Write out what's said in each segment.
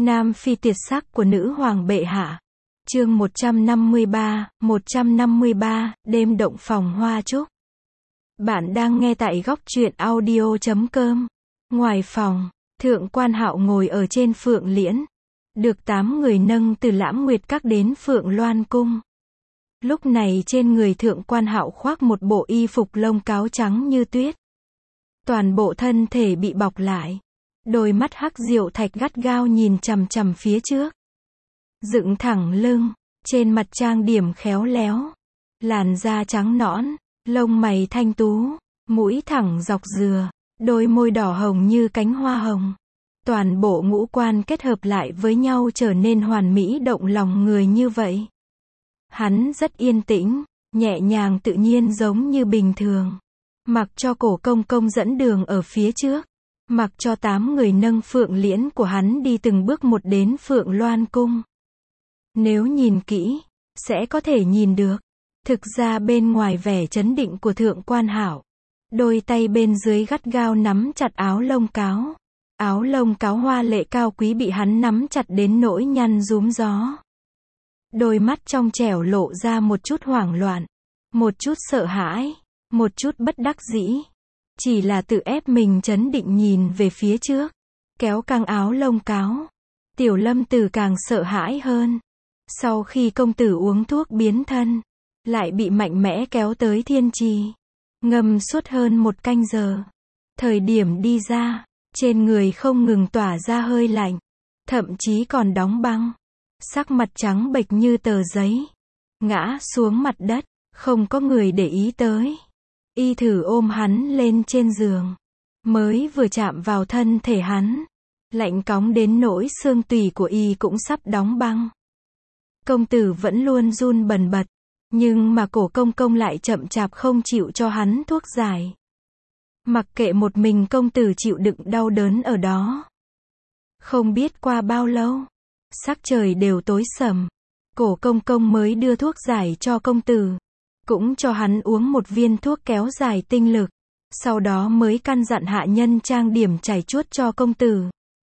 Nam phi tuyệt sắc của nữ hoàng bệ hạ. Chương 153, đêm động phòng hoa trúc. Bạn đang nghe tại góc truyện audio.com. Ngoài phòng, Thượng quan Hạo ngồi ở trên Phượng Liễn, được 8 người nâng từ Lãm Nguyệt Các đến Phượng Loan Cung. Lúc này trên người Thượng quan Hạo khoác một bộ y phục lông cáo trắng như tuyết. Toàn bộ thân thể bị bọc lại. Đôi mắt hắc diệu thạch gắt gao nhìn chằm chằm phía trước. Dựng thẳng lưng, trên mặt trang điểm khéo léo. Làn da trắng nõn, lông mày thanh tú, mũi thẳng dọc dừa, đôi môi đỏ hồng như cánh hoa hồng. Toàn bộ ngũ quan kết hợp lại với nhau trở nên hoàn mỹ động lòng người như vậy. Hắn rất yên tĩnh, nhẹ nhàng tự nhiên giống như bình thường. Mặc cho Cổ Công Công dẫn đường ở phía trước. Mặc cho 8 người nâng Phượng Liễn của hắn đi từng bước một đến Phượng Loan Cung. Nếu nhìn kỹ, sẽ có thể nhìn được. Thực ra bên ngoài vẻ trấn định của Thượng quan Hạo, đôi tay bên dưới gắt gao nắm chặt áo lông cáo. Áo lông cáo hoa lệ cao quý bị hắn nắm chặt đến nỗi nhăn rúm gió. Đôi mắt trong trẻo lộ ra một chút hoảng loạn, một chút sợ hãi, một chút bất đắc dĩ. Chỉ là tự ép mình trấn định nhìn về phía trước, kéo căng áo lông cáo. Tiểu Lâm Tử càng sợ hãi hơn. Sau khi công tử uống thuốc biến thân, lại bị mạnh mẽ kéo tới thiên trì, ngâm suốt hơn 1 canh giờ. Thời điểm đi ra, trên người không ngừng tỏa ra hơi lạnh, thậm chí còn đóng băng. Sắc mặt trắng bệch như tờ giấy, ngã xuống mặt đất, không có người để ý tới. Y thử ôm hắn lên trên giường, mới vừa chạm vào thân thể hắn, lạnh cóng đến nỗi xương tủy của y cũng sắp đóng băng. Công tử vẫn luôn run bần bật, nhưng mà Cổ Công Công lại chậm chạp không chịu cho hắn thuốc giải. Mặc kệ một mình công tử chịu đựng đau đớn ở đó. Không biết qua bao lâu, sắc trời đều tối sầm, Cổ Công Công mới đưa thuốc giải cho công tử. Cũng cho hắn uống một viên thuốc kéo dài tinh lực. Sau đó mới căn dặn hạ nhân trang điểm chảy chuốt cho công tử.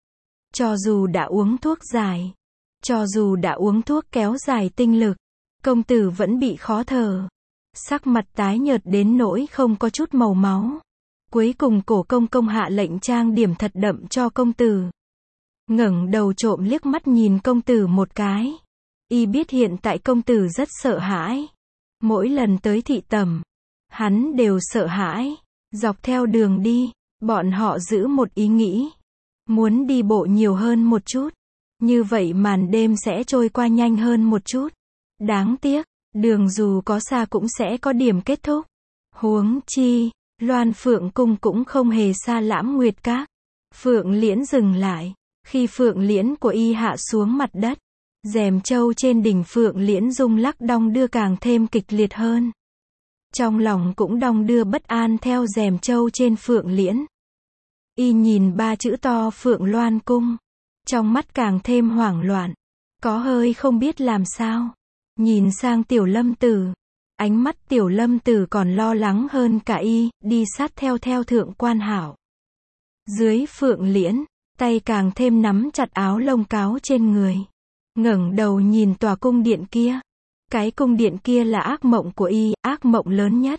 Cho dù đã uống thuốc giải, cho dù đã uống thuốc kéo dài tinh lực, công tử vẫn bị khó thở. Sắc mặt tái nhợt đến nỗi không có chút màu máu. Cuối cùng Cổ Công Công hạ lệnh trang điểm thật đậm cho công tử. Ngẩng đầu trộm liếc mắt nhìn công tử một cái. Y biết hiện tại công tử rất sợ hãi. Mỗi lần tới thị tẩm, hắn đều sợ hãi. Dọc theo đường đi, bọn họ giữ một ý nghĩ. Muốn đi bộ nhiều hơn một chút. Như vậy màn đêm sẽ trôi qua nhanh hơn một chút. Đáng tiếc, đường dù có xa cũng sẽ có điểm kết thúc. Huống chi, Loan Phượng Cung cũng không hề xa Lãm Nguyệt Các. Phượng Liễn dừng lại. Khi Phượng Liễn của y hạ xuống mặt đất, rèm châu trên đỉnh Phượng Liễn rung lắc đong đưa càng thêm kịch liệt hơn. Trong lòng cũng đong đưa bất an theo rèm châu trên Phượng Liễn. Y nhìn 3 chữ to Phượng Loan Cung, trong mắt càng thêm hoảng loạn, có hơi không biết làm sao. Nhìn sang Tiểu Lâm Tử, ánh mắt Tiểu Lâm Tử còn lo lắng hơn cả y, đi sát theo Thượng quan Hạo. Dưới Phượng Liễn, tay càng thêm nắm chặt áo lông cáo trên người. Ngẩng đầu nhìn tòa cung điện kia. Cái cung điện kia là ác mộng của y, ác mộng lớn nhất.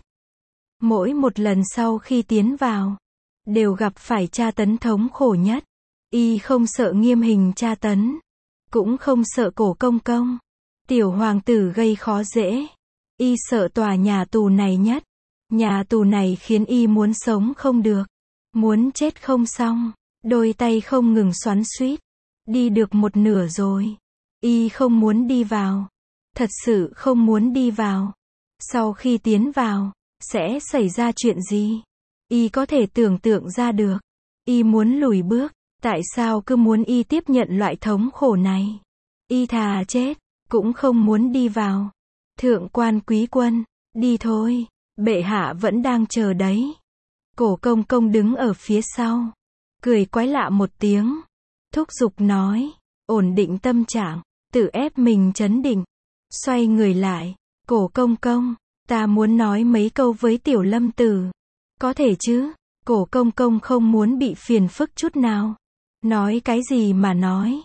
Mỗi một lần sau khi tiến vào, đều gặp phải tra tấn thống khổ nhất. Y không sợ nghiêm hình tra tấn, cũng không sợ Cổ Công Công, tiểu hoàng tử gây khó dễ. Y sợ tòa nhà tù này nhất. Nhà tù này khiến y muốn sống không được, muốn chết không xong. Đôi tay không ngừng xoắn xuýt. Đi được một nửa rồi, y không muốn đi vào. Thật sự không muốn đi vào. Sau khi tiến vào, sẽ xảy ra chuyện gì? Y có thể tưởng tượng ra được. Y muốn lùi bước. Tại sao cứ muốn y tiếp nhận loại thống khổ này? Y thà chết, cũng không muốn đi vào. Thượng quan quý quân, đi thôi. Bệ hạ vẫn đang chờ đấy. Cổ Công Công đứng ở phía sau, cười quái lạ một tiếng. Thúc giục nói, ổn định tâm trạng, tự ép mình trấn định. Xoay người lại, Cổ Công Công, ta muốn nói mấy câu với Tiểu Lâm Tử. Có thể chứ? Cổ Công Công không muốn bị phiền phức chút nào. Nói cái gì mà nói.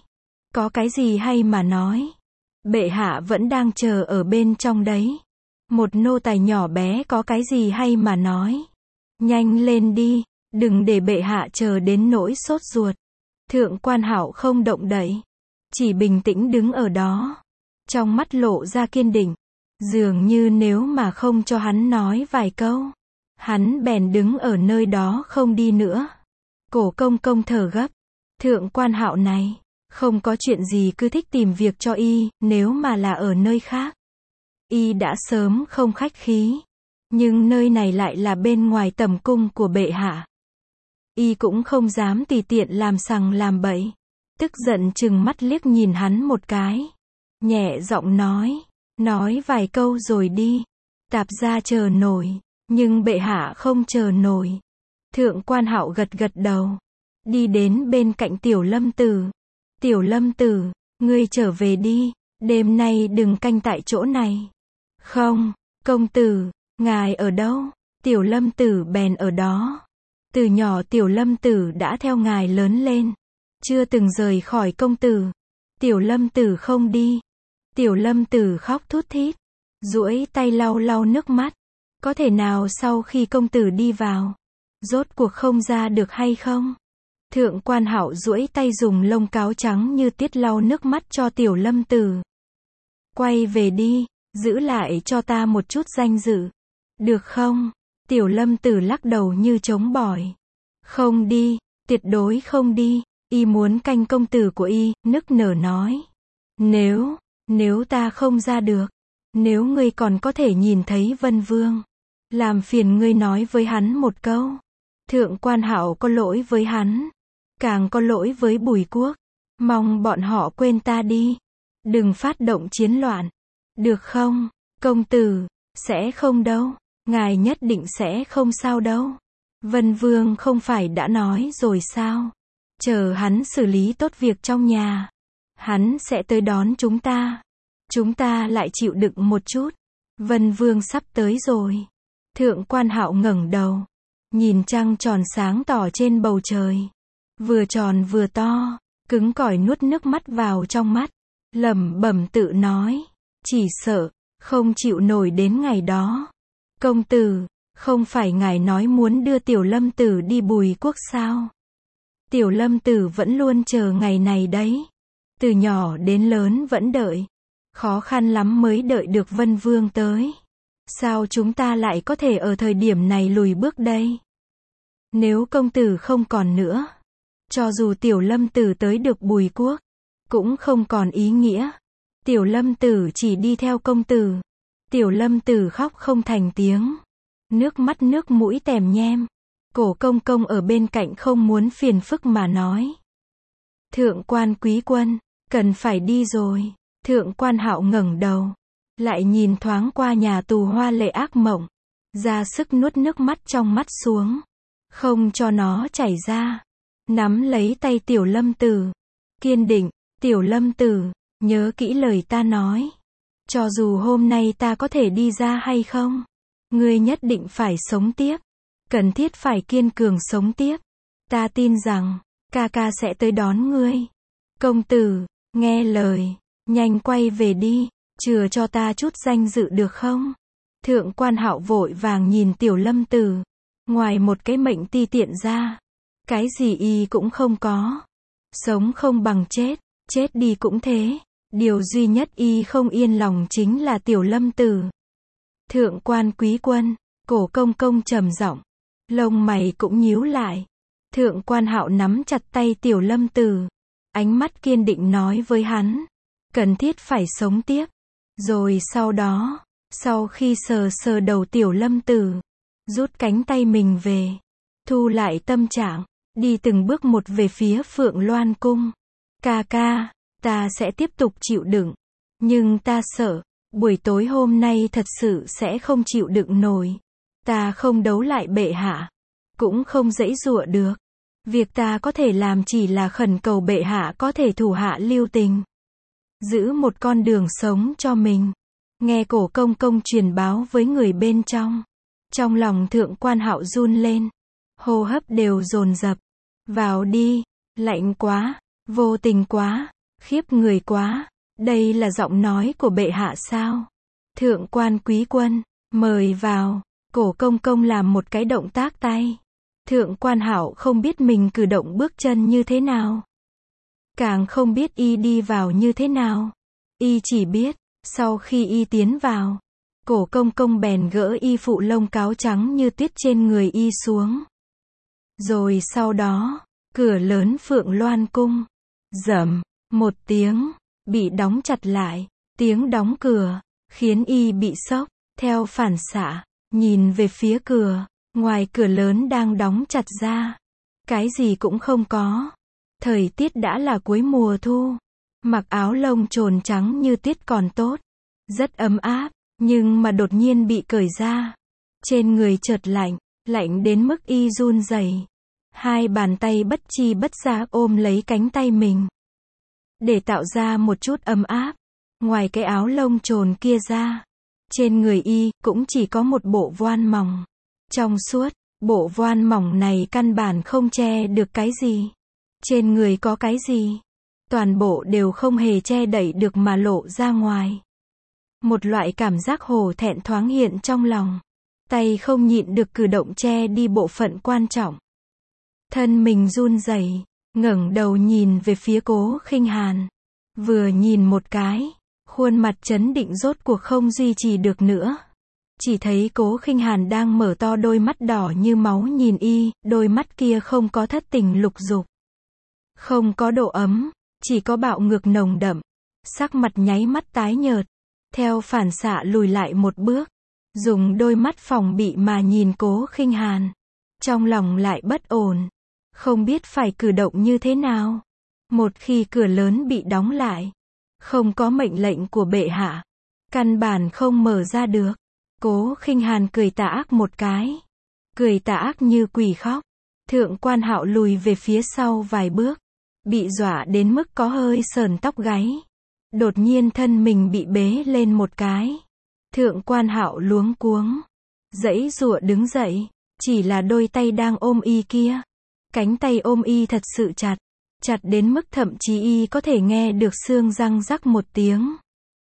Có cái gì hay mà nói. Bệ hạ vẫn đang chờ ở bên trong đấy. Một nô tài nhỏ bé có cái gì hay mà nói. Nhanh lên đi, đừng để bệ hạ chờ đến nỗi sốt ruột. Thượng quan Hạo không động đậy, chỉ bình tĩnh đứng ở đó. Trong mắt lộ ra kiên định, dường như nếu mà không cho hắn nói vài câu, hắn bèn đứng ở nơi đó không đi nữa. Cổ công công thở gấp, thượng quan Hạo này, không có chuyện gì cứ thích tìm việc cho y, nếu mà là ở nơi khác, y đã sớm không khách khí. Nhưng nơi này lại là bên ngoài tầm cung của bệ hạ. Y cũng không dám tùy tiện làm sằng làm bậy. Tức giận trừng mắt liếc nhìn hắn một cái. Nhẹ giọng nói vài câu rồi đi. Tạp gia chờ nổi, nhưng bệ hạ không chờ nổi. Thượng quan Hạo gật gật đầu, đi đến bên cạnh Tiểu Lâm Tử. Tiểu Lâm Tử, ngươi trở về đi, đêm nay đừng canh tại chỗ này. Không, công tử, ngài ở đâu? Tiểu Lâm Tử bèn ở đó. Từ nhỏ Tiểu Lâm Tử đã theo ngài lớn lên, chưa từng rời khỏi công tử. Tiểu Lâm Tử không đi. Tiểu Lâm Tử khóc thút thít, duỗi tay lau lau nước mắt. Có thể nào sau khi công tử đi vào, rốt cuộc không ra được hay không? Thượng quan Hạo duỗi tay dùng lông cáo trắng như tiết lau nước mắt cho Tiểu Lâm Tử. Quay về đi, giữ lại cho ta một chút danh dự. Được không? Tiểu Lâm Tử lắc đầu như chống bỏi. Không đi, tuyệt đối không đi. Y muốn canh công tử của y, nức nở nói. Nếu ta không ra được, nếu ngươi còn có thể nhìn thấy Vân Vương, làm phiền ngươi nói với hắn một câu. Thượng quan Hạo có lỗi với hắn, càng có lỗi với Bùi Quốc. Mong bọn họ quên ta đi, đừng phát động chiến loạn. Được không, công tử? Sẽ không đâu, ngài nhất định sẽ không sao đâu. Vân Vương không phải đã nói rồi sao? Chờ hắn xử lý tốt việc trong nhà, hắn sẽ tới đón chúng ta. Chúng ta lại chịu đựng một chút. Vân Vương sắp tới rồi. Thượng quan Hạo ngẩng đầu, nhìn trăng tròn sáng tỏ trên bầu trời. Vừa tròn vừa to, cứng cỏi nuốt nước mắt vào trong mắt. Lẩm bẩm tự nói, chỉ sợ không chịu nổi đến ngày đó. Công tử, không phải ngài nói muốn đưa Tiểu Lâm Tử đi Bùi Quốc sao? Tiểu Lâm Tử vẫn luôn chờ ngày này đấy. Từ nhỏ đến lớn vẫn đợi. Khó khăn lắm mới đợi được Vân Vương tới. Sao chúng ta lại có thể ở thời điểm này lùi bước đây? Nếu công tử không còn nữa, cho dù Tiểu Lâm Tử tới được Bùi Quốc, cũng không còn ý nghĩa. Tiểu Lâm Tử chỉ đi theo công tử. Tiểu Lâm Tử khóc không thành tiếng, nước mắt nước mũi tèm nhem. Cổ công công ở bên cạnh không muốn phiền phức mà nói. Thượng quan quý quân, cần phải đi rồi. Thượng quan Hạo ngẩng đầu, lại nhìn thoáng qua nhà tù hoa lệ ác mộng, ra sức nuốt nước mắt trong mắt xuống, không cho nó chảy ra. Nắm lấy tay Tiểu Lâm Tử, kiên định. Tiểu Lâm Tử, nhớ kỹ lời ta nói. Cho dù hôm nay ta có thể đi ra hay không, ngươi nhất định phải sống tiếp. Cần thiết phải kiên cường sống tiếp. Ta tin rằng, ca ca sẽ tới đón ngươi. Công tử, nghe lời, nhanh quay về đi, chừa cho ta chút danh dự được không? Thượng quan Hạo vội vàng nhìn Tiểu Lâm Tử. Ngoài một cái mệnh ti tiện ra, cái gì y cũng không có. Sống không bằng chết, chết đi cũng thế. Điều duy nhất y không yên lòng chính là Tiểu Lâm Tử. Thượng quan quý quân, cổ công công trầm giọng, lông mày cũng nhíu lại. Thượng quan Hạo nắm chặt tay Tiểu Lâm Tử, ánh mắt kiên định nói với hắn, cần thiết phải sống tiếp. Rồi sau đó, sau khi sờ sờ đầu Tiểu Lâm Tử, rút cánh tay mình về, thu lại tâm trạng, đi từng bước một về phía Phượng Loan cung. Ca ca, ta sẽ tiếp tục chịu đựng, nhưng ta sợ, buổi tối hôm nay thật sự sẽ không chịu đựng nổi. Ta không đấu lại bệ hạ, cũng không giãy giụa được. Việc ta có thể làm chỉ là khẩn cầu bệ hạ có thể thủ hạ lưu tình, giữ một con đường sống cho mình. Nghe cổ công công truyền báo với người bên trong, trong lòng thượng quan Hạo run lên, hô hấp đều dồn dập. Vào đi, lạnh quá, vô tình quá. Khiếp người quá, đây là giọng nói của bệ hạ sao? Thượng quan quý quân, mời vào. Cổ công công làm một cái động tác tay. Thượng quan Hạo không biết mình cử động bước chân như thế nào. Càng không biết y đi vào như thế nào. Y chỉ biết, sau khi y tiến vào, cổ công công bèn gỡ y phụ lông cáo trắng như tuyết trên người y xuống. Rồi sau đó, cửa lớn Phượng Loan cung, rầm, một tiếng, bị đóng chặt lại. Tiếng đóng cửa, khiến y bị sốc, theo phản xạ, nhìn về phía cửa, ngoài cửa lớn đang đóng chặt ra. Cái gì cũng không có. Thời tiết đã là cuối mùa thu. Mặc áo lông trồn trắng như tuyết còn tốt. Rất ấm áp, nhưng mà đột nhiên bị cởi ra. Trên người chợt lạnh, lạnh đến mức y run rẩy. Hai bàn tay bất chi bất giác ôm lấy cánh tay mình. Để tạo ra một chút ấm áp. Ngoài cái áo lông trồn kia ra, trên người y cũng chỉ có một bộ voan mỏng. Trong suốt, bộ voan mỏng này căn bản không che được cái gì. Trên người có cái gì, toàn bộ đều không hề che đậy được mà lộ ra ngoài. Một loại cảm giác hổ thẹn thoáng hiện trong lòng. Tay không nhịn được cử động che đi bộ phận quan trọng. Thân mình run rẩy, ngẩng đầu nhìn về phía Cố Khinh Hàn. Vừa nhìn một cái, khuôn mặt trấn định rốt cuộc không duy trì được nữa. Chỉ thấy Cố Khinh Hàn đang mở to đôi mắt đỏ như máu nhìn y, đôi mắt kia không có thất tình lục dục. Không có độ ấm, chỉ có bạo ngược nồng đậm. Sắc mặt nháy mắt tái nhợt. Theo phản xạ lùi lại một bước. Dùng đôi mắt phòng bị mà nhìn Cố Khinh Hàn. Trong lòng lại bất ổn. Không biết phải cử động như thế nào. Một khi cửa lớn bị đóng lại, không có mệnh lệnh của bệ hạ, căn bản không mở ra được. Cố Khinh Hàn cười tà ác một cái. Cười tà ác như quỷ khóc. Thượng quan Hạo lùi về phía sau vài bước. Bị dọa đến mức có hơi sờn tóc gáy. Đột nhiên thân mình bị bế lên một cái. Thượng quan Hạo luống cuống. Giãy giụa đứng dậy. Chỉ là đôi tay đang ôm y kia. Cánh tay ôm y thật sự chặt. Chặt đến mức thậm chí y có thể nghe được xương răng rắc một tiếng.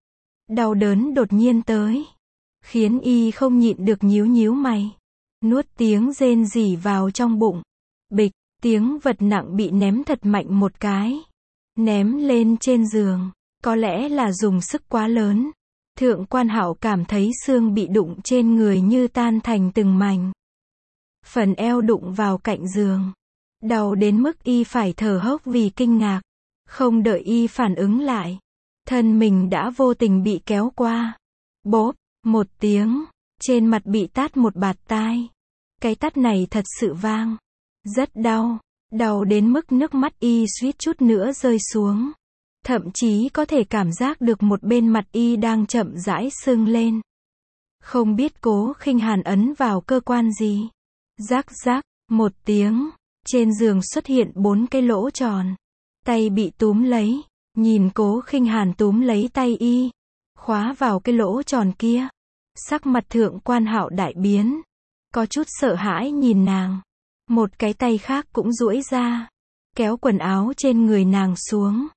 Đau đớn đột nhiên tới. Khiến y không nhịn được nhíu nhíu mày. Nuốt tiếng rên rỉ vào trong bụng. Bịch, tiếng vật nặng bị ném thật mạnh một cái. Ném lên trên giường. Có lẽ là dùng sức quá lớn. Thượng quan Hạo cảm thấy xương bị đụng trên người như tan thành từng mảnh. Phần eo đụng vào cạnh giường. Đau đến mức y phải thở hốc vì kinh ngạc. Không đợi y phản ứng lại. Thân mình đã vô tình bị kéo qua. Bốp, một tiếng. Trên mặt bị tát một bạt tai. Cái tát này thật sự vang. Rất đau. Đau đến mức nước mắt y suýt chút nữa rơi xuống. Thậm chí có thể cảm giác được một bên mặt y đang chậm rãi sưng lên. Không biết Cố Khinh Hàn ấn vào cơ quan gì. Rắc rắc, một tiếng. Trên giường xuất hiện 4 cái lỗ tròn. Tay bị túm lấy. Nhìn Cố Khinh Hàn túm lấy tay y. Khóa vào cái lỗ tròn kia. Sắc mặt Thượng quan Hạo đại biến. Có chút sợ hãi nhìn nàng. Một cái tay khác cũng duỗi ra. Kéo quần áo trên người nàng xuống.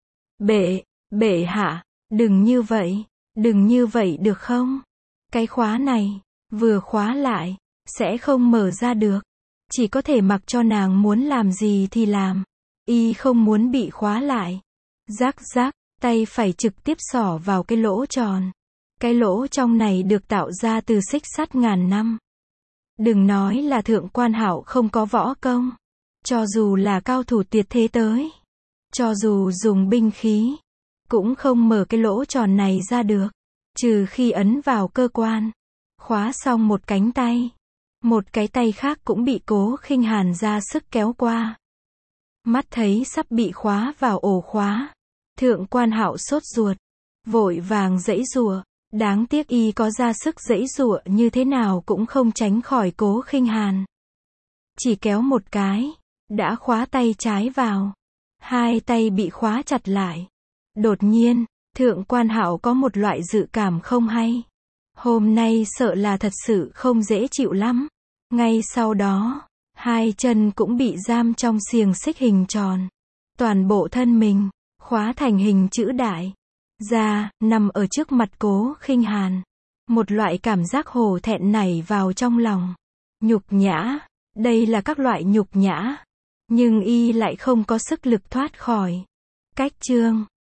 Bệ hạ, đừng như vậy được không? Cái khóa này, vừa khóa lại, sẽ không mở ra được. Chỉ có thể mặc cho nàng muốn làm gì thì làm. Y không muốn bị khóa lại. Rắc rắc, tay phải trực tiếp xỏ vào cái lỗ tròn. Cái lỗ trong này được tạo ra từ xích sắt ngàn năm. Đừng nói là Thượng quan Hạo không có võ công. Cho dù là cao thủ tuyệt thế tới. Cho dù dùng binh khí. Cũng không mở cái lỗ tròn này ra được. Trừ khi ấn vào cơ quan. Khóa xong một cánh tay. Một cái tay khác cũng bị Cố Khinh Hàn ra sức kéo qua. Mắt thấy sắp bị khóa vào ổ khóa. Thượng quan Hạo sốt ruột. Vội vàng giãy giụa. Đáng tiếc y có ra sức giãy giụa như thế nào cũng không tránh khỏi Cố Khinh Hàn. Chỉ kéo một cái. Đã khóa tay trái vào. Hai tay bị khóa chặt lại. Đột nhiên, Thượng quan Hạo có một loại dự cảm không hay. Hôm nay sợ là thật sự không dễ chịu lắm. Ngay sau đó, hai chân cũng bị giam trong xiềng xích hình tròn. Toàn bộ thân mình, khóa thành hình chữ đại. Ra, nằm ở trước mặt Cố Khinh Hàn. Một loại cảm giác hổ thẹn nảy vào trong lòng. Nhục nhã. Đây là các loại nhục nhã. Nhưng y lại không có sức lực thoát khỏi. Cách chương